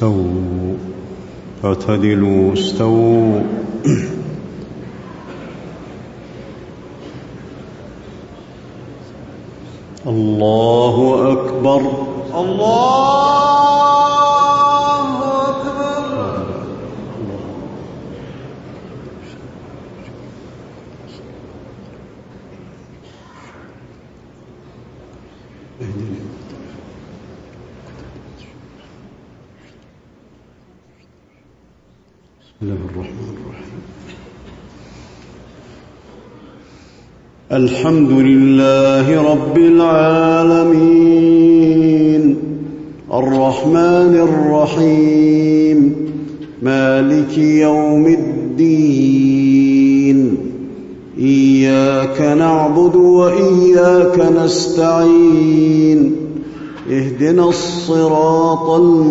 استووا اعتدلوا استووا. الله أكبر الله أكبر. بسم الله الرحمن الرحيم. الحمد لله رب العالمين الرحمن الرحيم مالك يوم الدين إياك نعبد وإياك نستعين اهدنا الصراط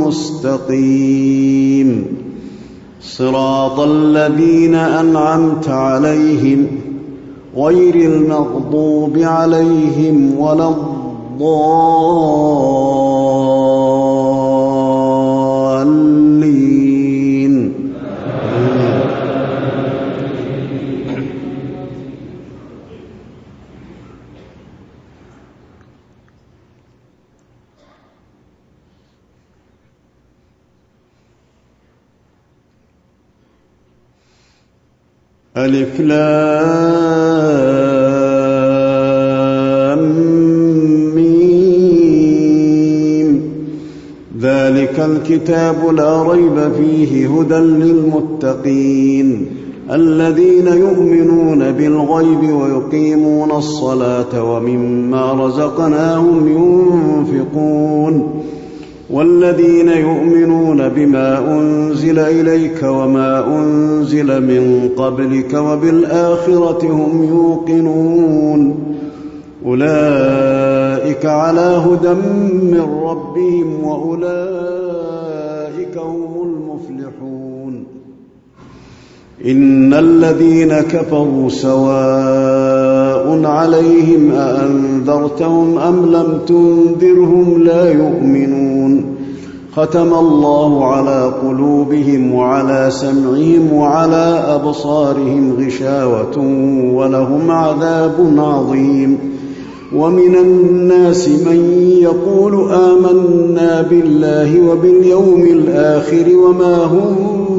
المستقيم صراط الذين أنعمت عليهم غير المغضوب عليهم ولا الضالين. ألف لام ميم ذلك الكتاب لا ريب فيه هدى للمتقين الذين يؤمنون بالغيب ويقيمون الصلاة ومما رزقناهم ينفقون والذين يؤمنون بما أنزل إليك وما أنزل من قبلك وبالآخرة هم يوقنون أولئك على هدى من ربهم وأولئك هم المفلحون. إن الذين كفروا سواء عليهم أأنذرتهم أم لم تنذرهم لا يؤمنون ختم الله على قلوبهم وعلى سمعهم وعلى أبصارهم غشاوة ولهم عذاب عظيم. ومن الناس من يقول آمنا بالله وباليوم الآخر وما هم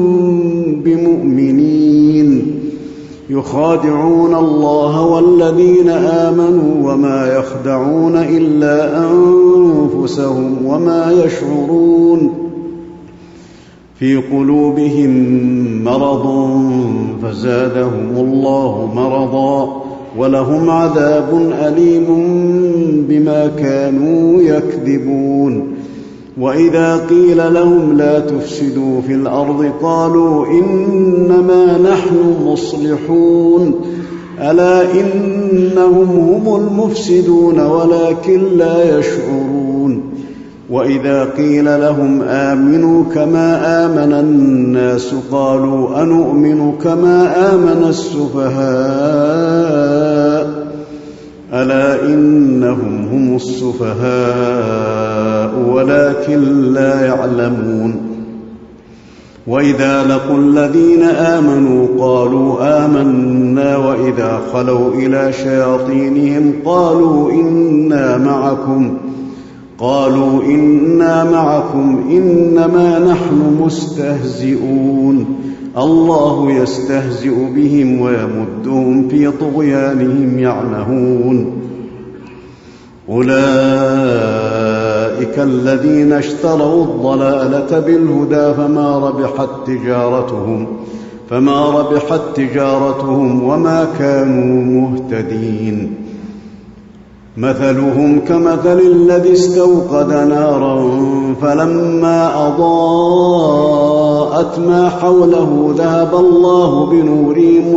بمؤمنين يخادعون الله والذين آمنوا وما يخدعون إلا أنفسهم وما يشعرون في قلوبهم مرض فزادهم الله مرضا ولهم عذاب أليم بما كانوا يكذبون. وإذا قيل لهم لا تفسدوا في الأرض قالوا إنما نحن مصلحون ألا إنهم هم المفسدون ولكن لا يشعرون. وإذا قيل لهم آمنوا كما آمن الناس قالوا أنؤمن كما آمن السفهاء ألا إنهم هم السفهاء ولكن لا يعلمون. وإذا لقوا الذين آمنوا قالوا آمنا وإذا خلوا إلى شياطينهم قالوا إنا معكم إنما نحن مستهزئون الله يستهزئ بهم ويمدهم في طغيانهم يعمهون. أولئك الذين اشتروا الضلالة بالهدى فما ربحت تجارتهم وما كانوا مهتدين. مثلهم كمثل الذي استوقد نارا فلما أضاءت ما حوله ذهب الله بنورهم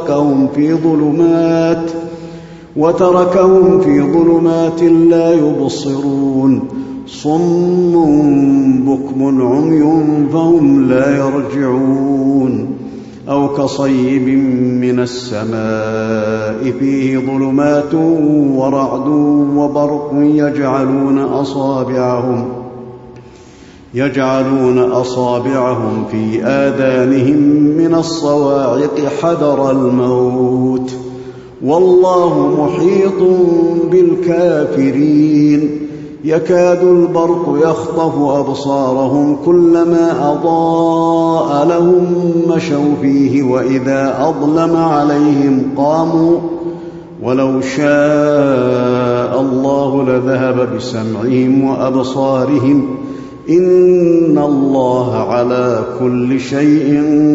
وتركهم في ظلمات لا يبصرون صم بكم عمي فهم لا يرجعون. أو كصيب من السماء فيه ظلمات ورعد وبرق يجعلون أصابعهم في آذانهم من الصواعق حذر الموت والله محيط بالكافرين يكاد البرق يخطف أبصارهم كلما أضاء لهم مشوا فيه وإذا أظلم عليهم قاموا ولو شاء الله لذهب بسمعهم وأبصارهم إن الله على كل شيء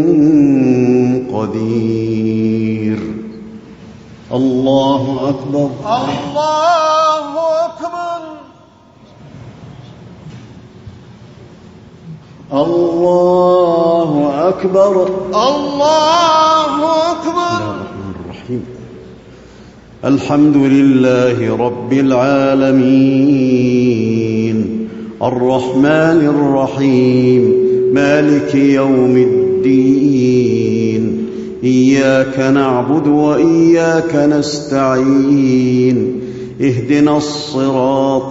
قدير. الله أكبر. الله أكبر. الله أكبر. الله أكبر. الرحمن الرحيم. الحمد لله رب العالمين الرحمن الرحيم مالك يوم الدين إياك نعبد وإياك نستعين اهدنا الصراط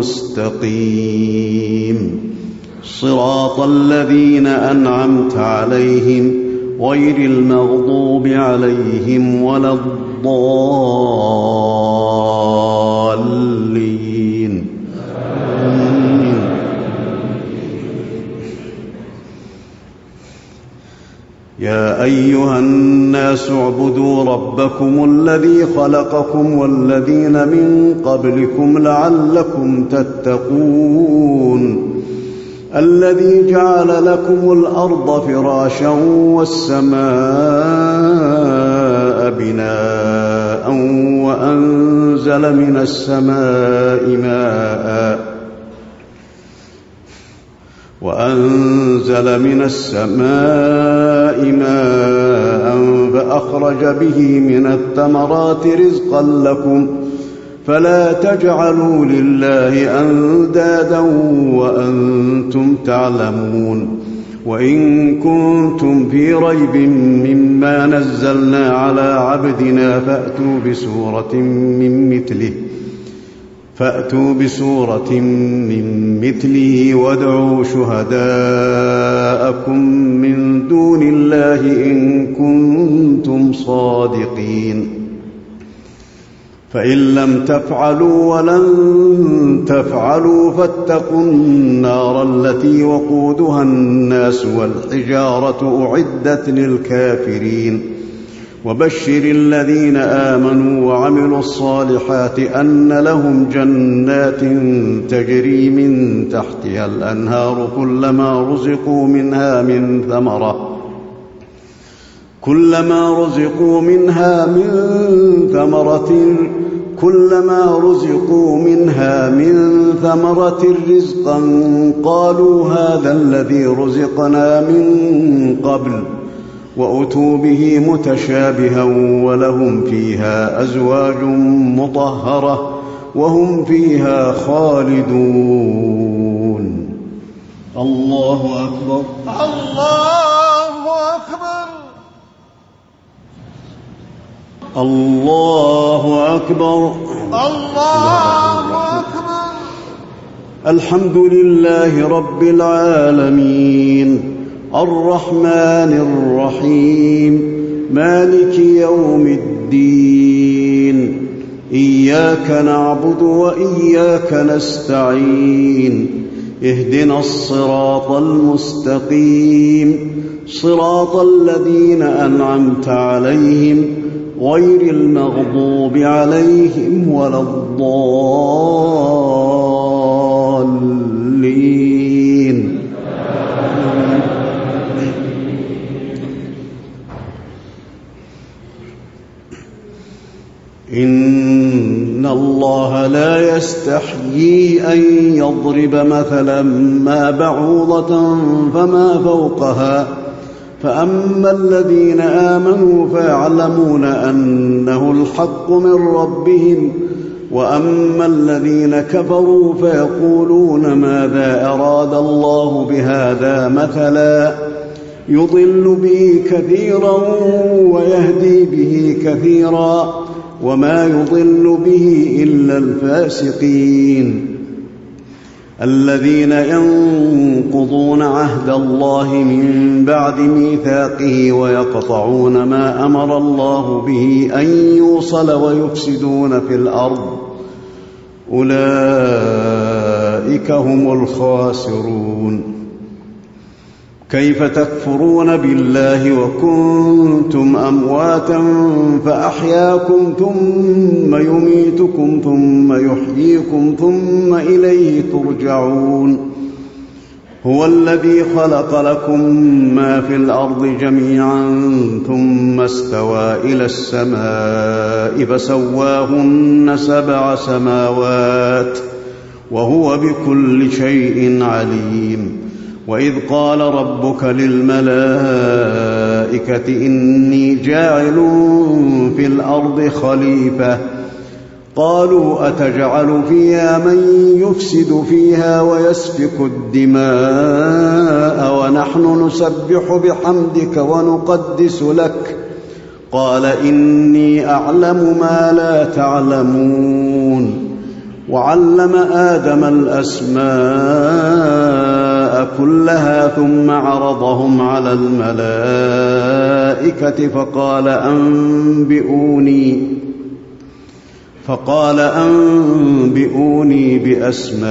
المستقيم صراط الذين أنعمت عليهم غير المغضوب عليهم ولا الضالين آمين. يا أيها الناس اعبدوا ربكم الذي خلقكم والذين من قبلكم لعلكم تتقون الذي جعل لكم الأرض فراشا والسماء بناء وأنزل من السماء ماء فأخرج به من الثمرات رزقا لكم فلا تجعلوا لله أندادا وأنتم تعلمون وإن كنتم في ريب مما نزلنا على عبدنا فأتوا بسورة من مثله وادعوا شهداءكم من دون الله إن كنتم صادقين فإن لم تفعلوا ولن تفعلوا فاتقوا النار التي وقودها الناس والحجارة أعدت للكافرين وبشر الذين آمنوا وعملوا الصالحات أن لهم جنات تجري من تحتها الأنهار كلما رزقوا منها من ثمرة رزقا قالوا هذا الذي رزقنا من قبل وأتوا به متشابها ولهم فيها أزواج مطهرة وهم فيها خالدون. الله أكبر. الله أكبر. الله أكبر. الله أكبر. الحمد لله رب العالمين الرحمن الرحيم مالك يوم الدين إياك نعبد وإياك نستعين اهدنا الصراط المستقيم صراط الذين أنعمت عليهم غير المغضوب عليهم ولا الضالين. إن الله لا يستحيي أن يضرب مثلا ما بعوضة فما فوقها فأما الذين آمنوا فيعلمون أنه الحق من ربهم وأما الذين كفروا فيقولون ماذا أراد الله بهذا مثلا يضل به كثيرا ويهدي به كثيرا وما يضل به إلا الفاسقين. الذين ينقضون عهد الله من بعد ميثاقه ويقطعون ما أمر الله به أن يوصل ويفسدون في الأرض أولئك هم الخاسرون. كيف تكفرون بالله وكنتم أمواتا فأحياكم ثم يميتكم ثم يحييكم ثم إليه ترجعون. هو الذي خلق لكم ما في الأرض جميعا ثم استوى إلى السماء فسواهن 7 سماوات وهو بكل شيء عليم. وإذ قال ربك للملائكة إني جاعل في الأرض خليفة قالوا أتجعل فيها من يفسد فيها ويسفك الدماء ونحن نسبح بحمدك ونقدس لك قال إني أعلم ما لا تعلمون. وعلم آدم الأسماء كلها ثم عرضهم على الملائكة فقال أنبئوني بأسماء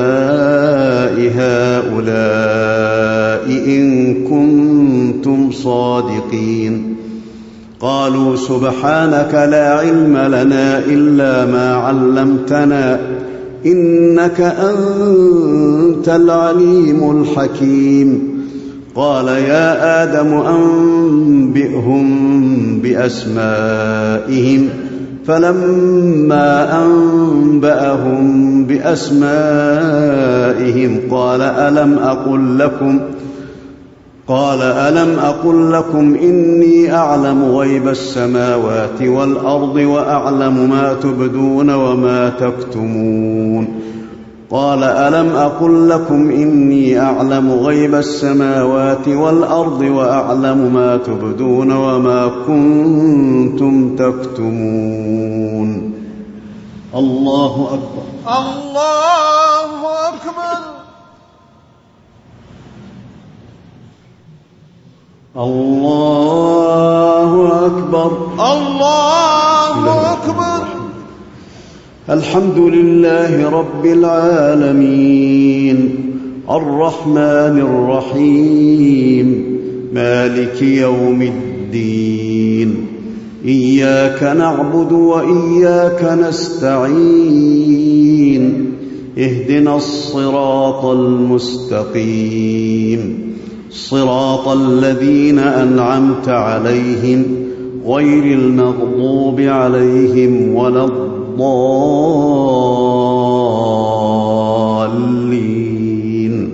هؤلاء إن كنتم صادقين. قالوا سبحانك لا علم لنا إلا ما علمتنا إنك أنت العليم الحكيم. قال يا آدم أنبئهم بأسمائهم فلما أنبأهم بأسمائهم قال ألم أقل لكم إني أعلم غيب السماوات والأرض وأعلم ما تبدون وما تكتمون. قال ألم أقل لكم إني أعلم غيب السماوات والأرض وأعلم ما تبدون وما كنتم تكتمون. الله أكبر. الله أكبر. الله أكبر. الله أكبر. الحمد لله رب العالمين الرحمن الرحيم مالك يوم الدين إياك نعبد وإياك نستعين اهدنا الصراط المستقيم صراط الذين أنعمت عليهم غير المغضوب عليهم ولا الضالين.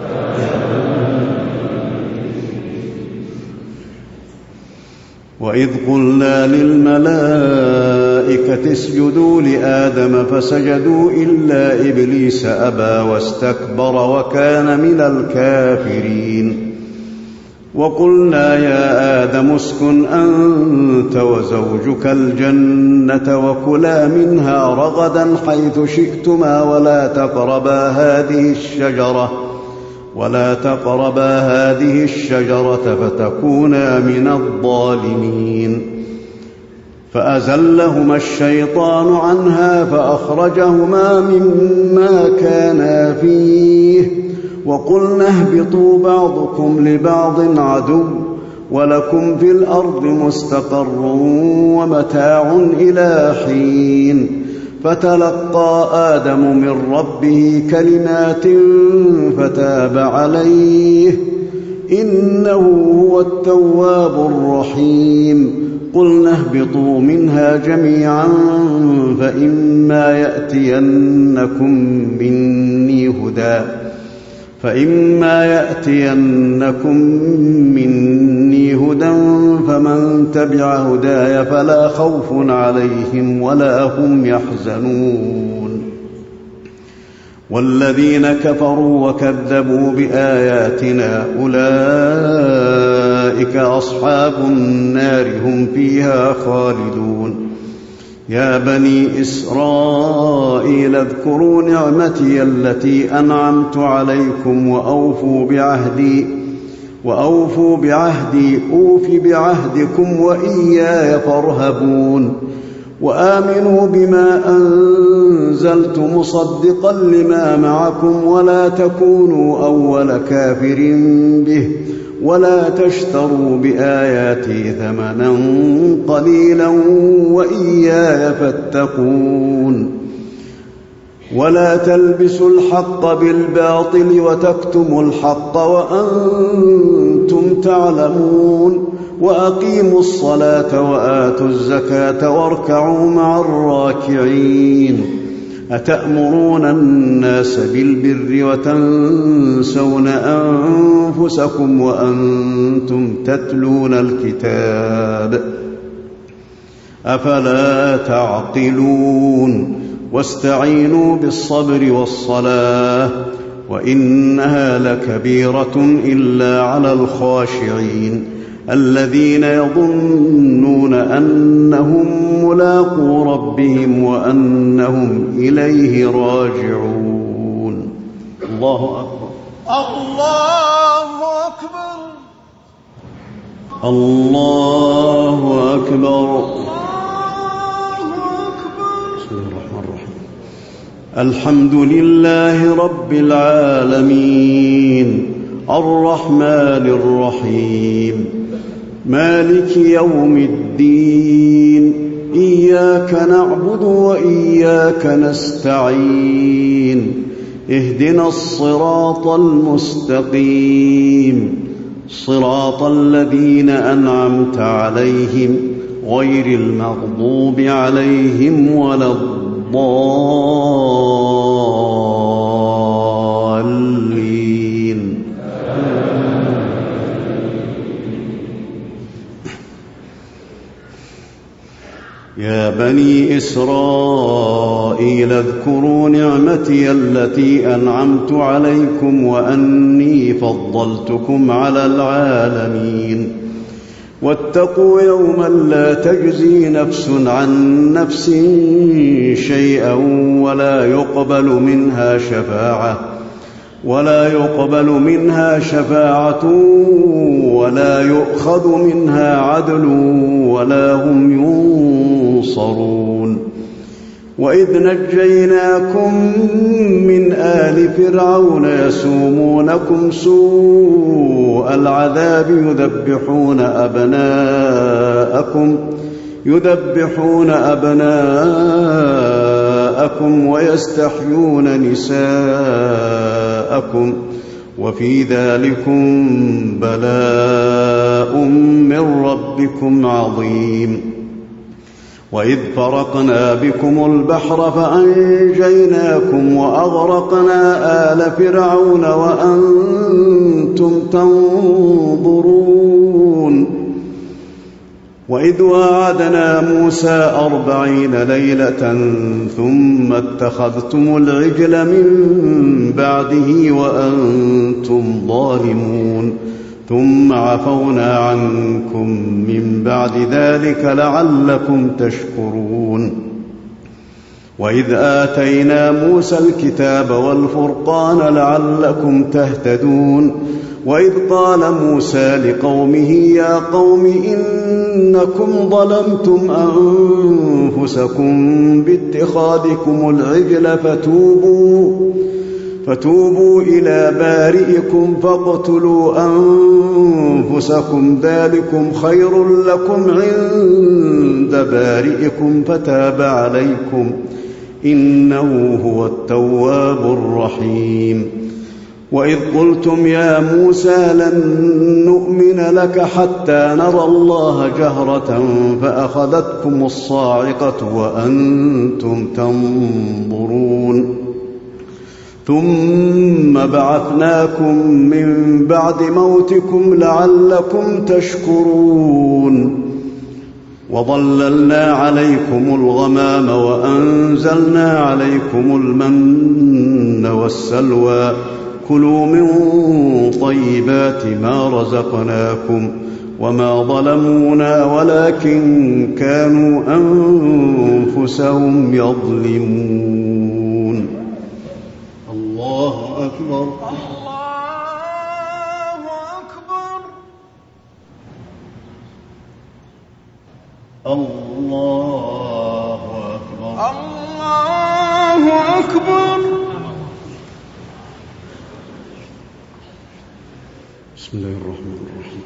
وإذ قلنا للملائكة اسجدوا لآدم فسجدوا إلا إبليس أبى واستكبر وكان من الكافرين. وقلنا يا آدم اسكن أنت وزوجك الجنة وكلا منها رغدا حيث شئتما ولا تقربا هذه الشجرة فتكونا من الظالمين. فأزلهما الشيطان عنها فأخرجهما مما كانا فيه وقلنا اهبطوا بعضكم لبعض عدو ولكم في الأرض مستقر ومتاع إلى حين. فتلقى آدم من ربه كلمات فتاب عليه إنه هو التواب الرحيم. قلنا اهبطوا منها جميعا فإما يأتينكم مني هدى فمن تبع هداي فلا خوف عليهم ولا هم يحزنون. والذين كفروا وكذبوا بآياتنا أولئك أصحاب النار هم فيها خالدون. يا بني إسرائيل اذكروا نعمتي التي أنعمت عليكم وأوفوا بعهدي أوف بعهدكم وإياي فارهبون وآمنوا بما أنزلت مصدقا لما معكم ولا تكونوا أول كافر به ولا تشتروا بآياتي ثمنا قليلا وإياي فاتقون ولا تلبسوا الحق بالباطل وتكتموا الحق وأنتم تعلمون وأقيموا الصلاة وآتوا الزكاة واركعوا مع الراكعين أتأمرون الناس بالبر وتنسون أنفسكم وأنتم تتلون الكتاب أفلا تعقلون واستعينوا بالصبر والصلاة وإنها لكبيرة إلا على الخاشعين الذين يظنون أنهم ملاقو ربهم وأنهم إليه راجعون. الله أكبر. الله أكبر. الله أكبر. بسم الله الرحمن الرحيم. الحمد لله رب العالمين الرحمن الرحيم مالك يوم الدين إياك نعبد وإياك نستعين اهدنا الصراط المستقيم صراط الذين أنعمت عليهم غير المغضوب عليهم ولا الضالين. يا بني إسرائيل اذكروا نعمتي التي أنعمت عليكم وأني فضلتكم على العالمين واتقوا يوما لا تجزي نفس عن نفس شيئا ولا يقبل منها شفاعة ولا يؤخذ منها عدل ولا هم ينصرون. وإذ نجيناكم من آل فرعون يسومونكم سوء العذاب يذبحون أبناءكم ويستحيون نساءكم وفي ذلكم بلاء من ربكم عظيم. وإذ فرقنا بكم البحر فأنجيناكم وأغرقنا آل فرعون وأنتم تنظرون. وإذ واعدنا موسى 40 ليلة ثم اتخذتم العجل من بعده وأنتم ظالمون ثم عفونا عنكم من بعد ذلك لعلكم تشكرون. وإذ آتينا موسى الكتاب والفرقان لعلكم تهتدون. وإذ قال موسى لقومه يا قوم إنكم ظلمتم أنفسكم باتخاذكم العجل فتوبوا إلى بارئكم فاقتلوا أنفسكم ذلكم خير لكم عند بارئكم فتاب عليكم إنه هو التواب الرحيم. وإذ قلتم يا موسى لن نؤمن لك حتى نرى الله جهرة فأخذتكم الصاعقة وأنتم تنظرون ثم بعثناكم من بعد موتكم لعلكم تشكرون. وظللنا عليكم الغمام وأنزلنا عليكم المن والسلوى كلوا من طيبات ما رزقناكم وما ظلمونا ولكن كانوا أنفسهم يظلمون. الله أكبر. الله أكبر. الله أكبر. بسم الله الرحمن الرحيم.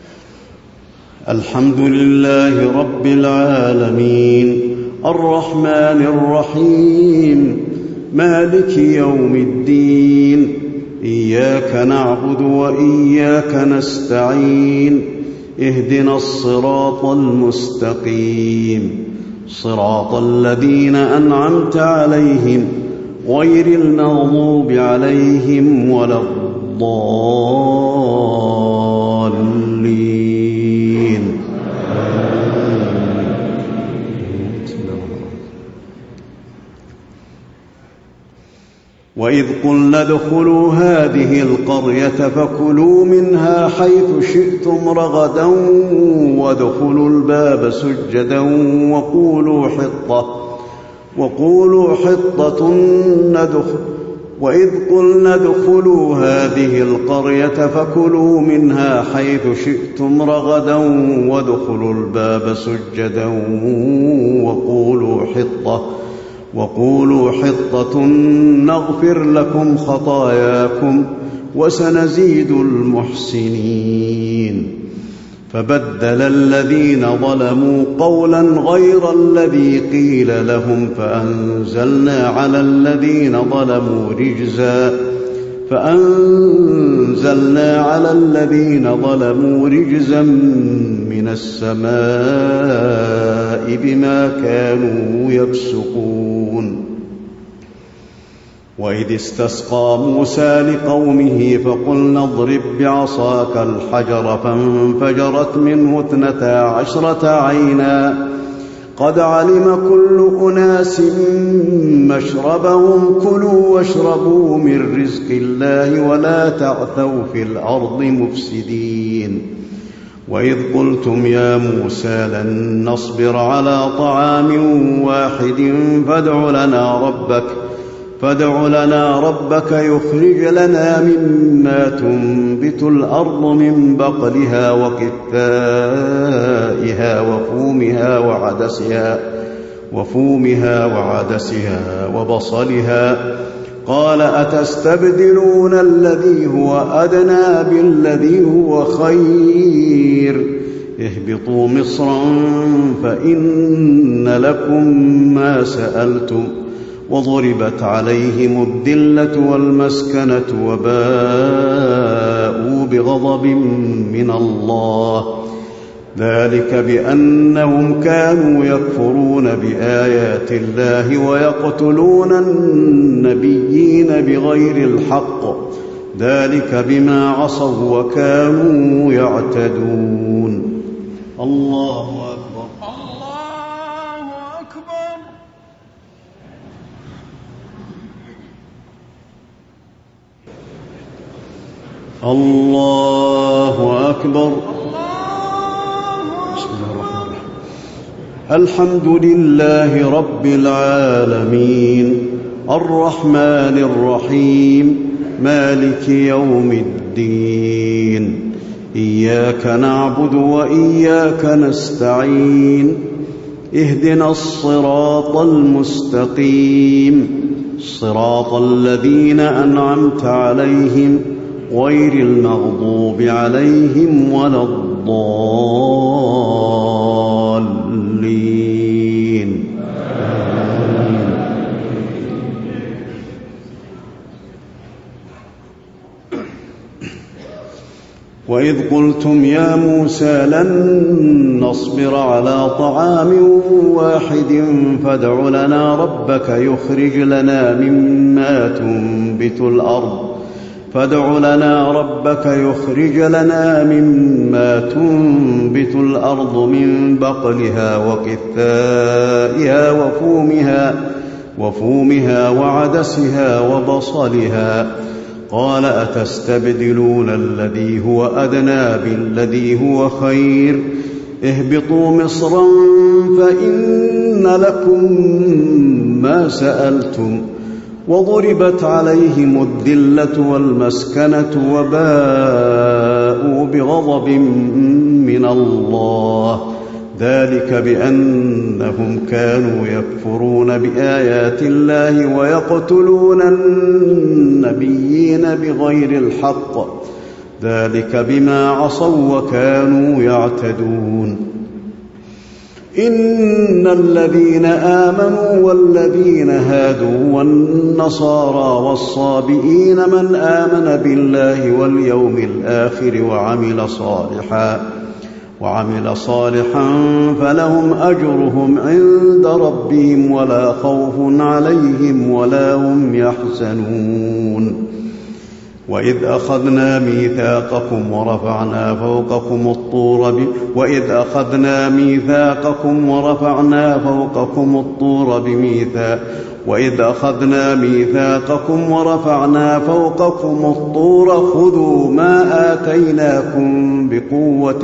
الحمد لله رب العالمين الرحمن الرحيم مالك يوم الدين إياك نعبد وإياك نستعين اهدنا الصراط المستقيم صراط الذين أنعمت عليهم غير المغضوب عليهم ولا الضالين. وإذ قلنا ادخلوا هذه القرية فكلوا منها حيث شئتم رغدا وادخلوا الباب سجدا وقولوا حطة وإذ قلنا ادخلوا هذه القرية فكلوا منها حيث شئتم رغدا وادخلوا الباب سجدا وقولوا حطة نغفر لكم خطاياكم وسنزيد المحسنين. فبدل الذين ظلموا قولا غير الذي قيل لهم فأنزلنا على الذين ظلموا رجزا من السماء بما كانوا يفسقون. وإذ استسقى موسى لقومه فقلنا اضرب بعصاك الحجر فانفجرت منه 12 عينا قد علم كل أناس مشربهم كلوا واشربوا من رزق الله ولا تعثوا في الأرض مفسدين. وإذ قلتم يا موسى لن نصبر على طعام واحد فادع لنا ربك يخرج لنا مما تنبت الأرض من بقلها وقثائها وفومها وعدسها وبصلها قال أتستبدلون الذي هو أدنى بالذي هو خير اهبطوا مصرا فإن لكم ما سألتم وضربت عليهم الذلة والمسكنة وباءوا بغضب من الله ذلك بأنهم كانوا يكفرون بآيات الله ويقتلون النبيين بغير الحق ذلك بما عصوا وكانوا يعتدون. الله أكبر. الله أكبر. الله أكبر. الحمد لله رب العالمين الرحمن الرحيم مالك يوم الدين إياك نعبد وإياك نستعين اهدنا الصراط المستقيم صراط الذين أنعمت عليهم غير المغضوب عليهم ولا الضالين. وإذ قلتم يا موسى لن نصبر على طعام واحد فادع لنا ربك يخرج لنا مما تنبت الأرض من بقلها وقثائها وفومها وعدسها وبصلها قال أتستبدلون الذي هو أدنى بالذي هو خير اهبطوا مصرا فإن لكم ما سألتم وضربت عليهم الذلة والمسكنة وباءوا بغضب من الله ذلك بأنهم كانوا يكفرون بآيات الله ويقتلون النبيين بغير الحق ذلك بما عصوا وكانوا يعتدون إن الذين آمنوا والذين هادوا والنصارى والصابئين من آمن بالله واليوم الآخر وعمل صالحا فلهم أجرهم عند ربهم ولا خوف عليهم ولا هم يحزنون وإذ أخذنا ميثاقكم ورفعنا فوقكم الطور خذوا ما آتيناكم بقوة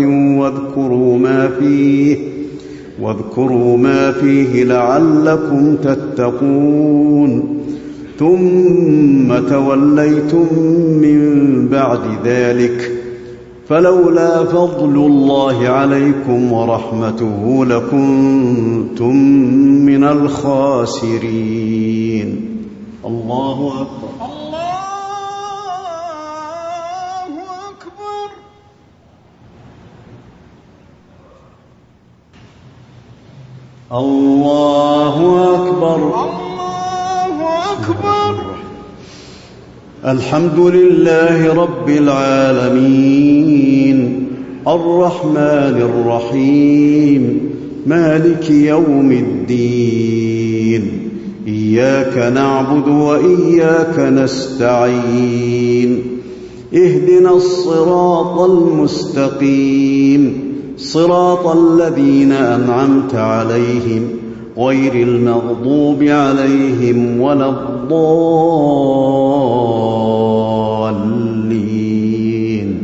واذكروا ما فيه لعلكم تتقون ثم توليتم من بعد ذلك فلولا فضل الله عليكم ورحمته لكنتم من الخاسرين. الله أكبر. الله أكبر. الحمد لله رب العالمين الرحمن الرحيم مالك يوم الدين إياك نعبد وإياك نستعين اهدنا الصراط المستقيم صراط الذين أنعمت عليهم غير المغضوب عليهم ولا الضالين.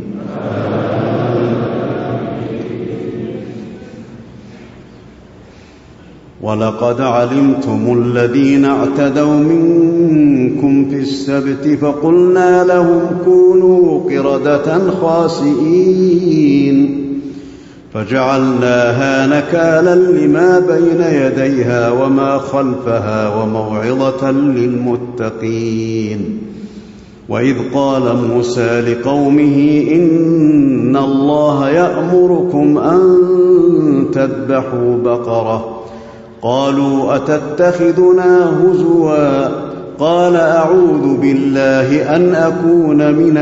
ولقد علمتم الذين اعتدوا منكم في السبت فقلنا لهم كونوا قردة خاسئين فجعلناها نكالا لما بين يديها وما خلفها وموعظة للمتقين. وإذ قال موسى لقومه إن الله يأمركم أن تذبحوا بقرة قالوا أتتخذنا هزوا قال أعوذ بالله أن أكون من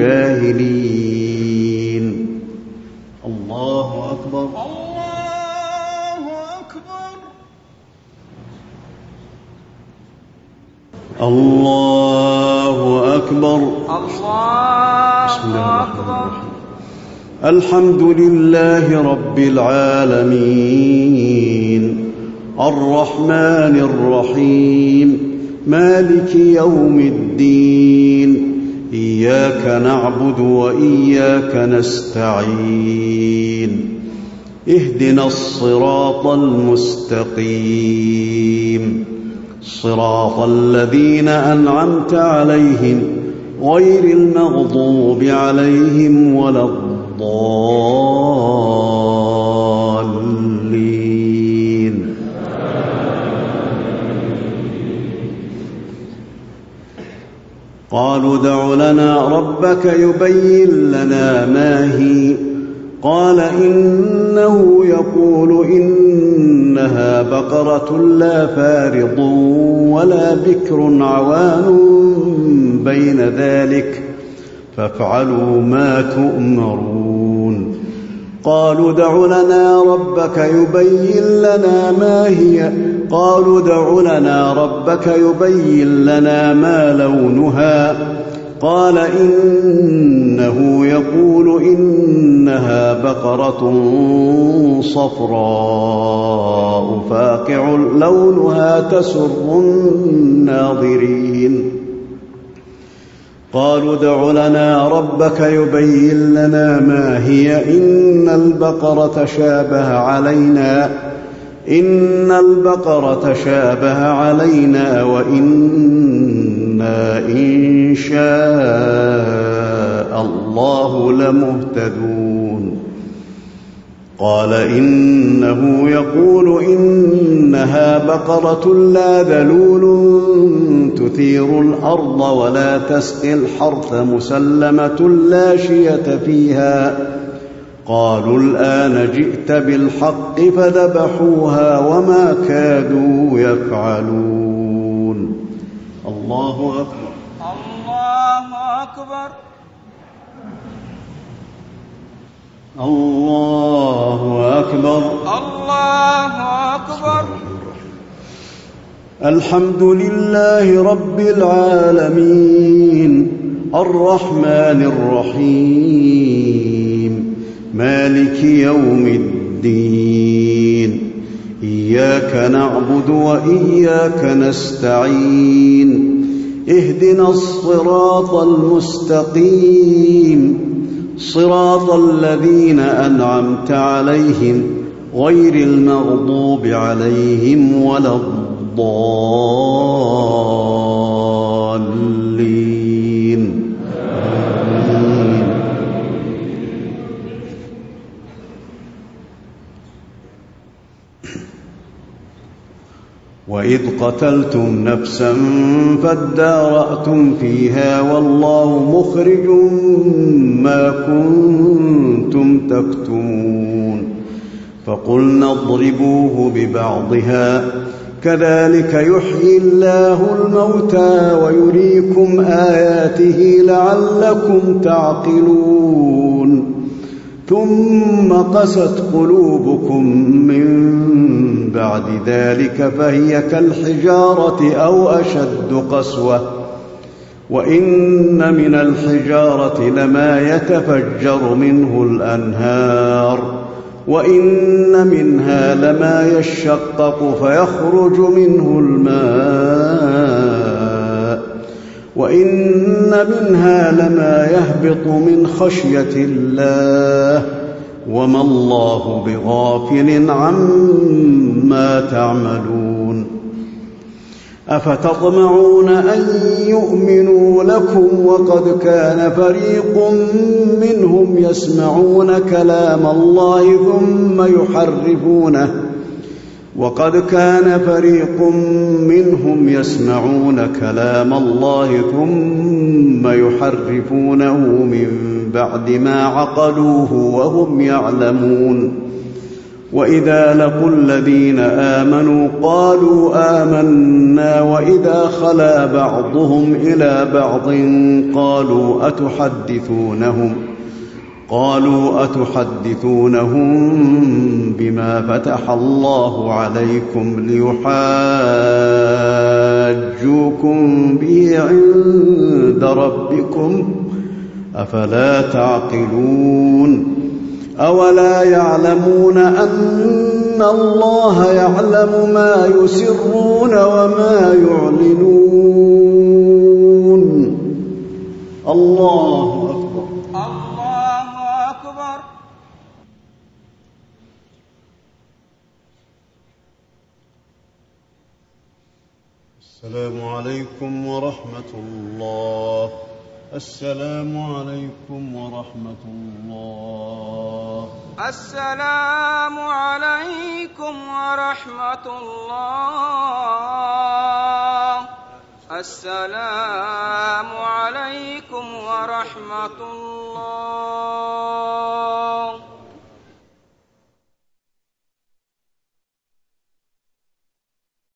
الجاهلين. الله أكبر. الله أكبر. بسم الله الرحمن الرحيم. الحمد لله رب العالمين الرحمن الرحيم مالك يوم الدين إياك نعبد وإياك نستعين اهدنا الصراط المستقيم صراط الذين أنعمت عليهم غير المغضوب عليهم ولا الضالين. قالوا ادع لنا ربك يبين لنا ما هي قال إنه يقول إنها بقرة لا فارض ولا بكر عوان بين ذلك فافعلوا ما تؤمرون. قالوا ادع لنا ربك يبين لنا ما هي قالوا ادع لنا ربك يبين لنا ما لونها قال إنه يقول إنها بقرة صفراء فاقع لونها تسر الناظرين قالوا ادع لنا ربك يبين لنا ما هي إن البقرة تشابه علينا وإنا إن شاء الله لمهتدون قال إنه يقول إنها بقرة لا ذلول تثير الأرض ولا تسقي الحرث مسلمة لا شية فيها قالوا الآن جئت بالحق فذبحوها وما كادوا يفعلون. الله أكبر. الله أكبر. الله أكبر. الله أكبر. الحمد لله رب العالمين الرحمن الرحيم مالك يوم الدين إياك نعبد وإياك نستعين اهدنا الصراط المستقيم صراط الذين أنعمت عليهم غير المغضوب عليهم ولا الضالين. وإذ قتلتم نفسا فادارأتم فيها والله مخرج ما كنتم تكتمون فقلنا اضربوه ببعضها كذلك يحيي الله الموتى ويريكم آياته لعلكم تعقلون ثم قست قلوبكم من بعد ذلك فهي كالحجارة أو أشد قسوة وإن من الحجارة لما يتفجر منه الأنهار وإن منها لما يشقق فيخرج منه الماء وإن منها لما يهبط من خشية الله وما الله بغافل عما تعملون أفتطمعون أن يؤمنوا لكم وقد كان فريق منهم يسمعون كلام الله ثم يحرفونه من بعد ما عقلوه وهم يعلمون وإذا لقوا الذين آمنوا قالوا آمنا وإذا خلا بعضهم إلى بعض قالوا أتحدثونهم بما فتح الله عليكم ليحاجوكم به عند ربكم أفلا تعقلون أولا يعلمون أن الله يعلم ما يسرون وما يعلنون. الله أكبر. الله أكبر. السلام عليكم ورحمة الله. السلام عليكم ورحمة الله. السلام عليكم ورحمة الله. السلام عليكم ورحمة الله.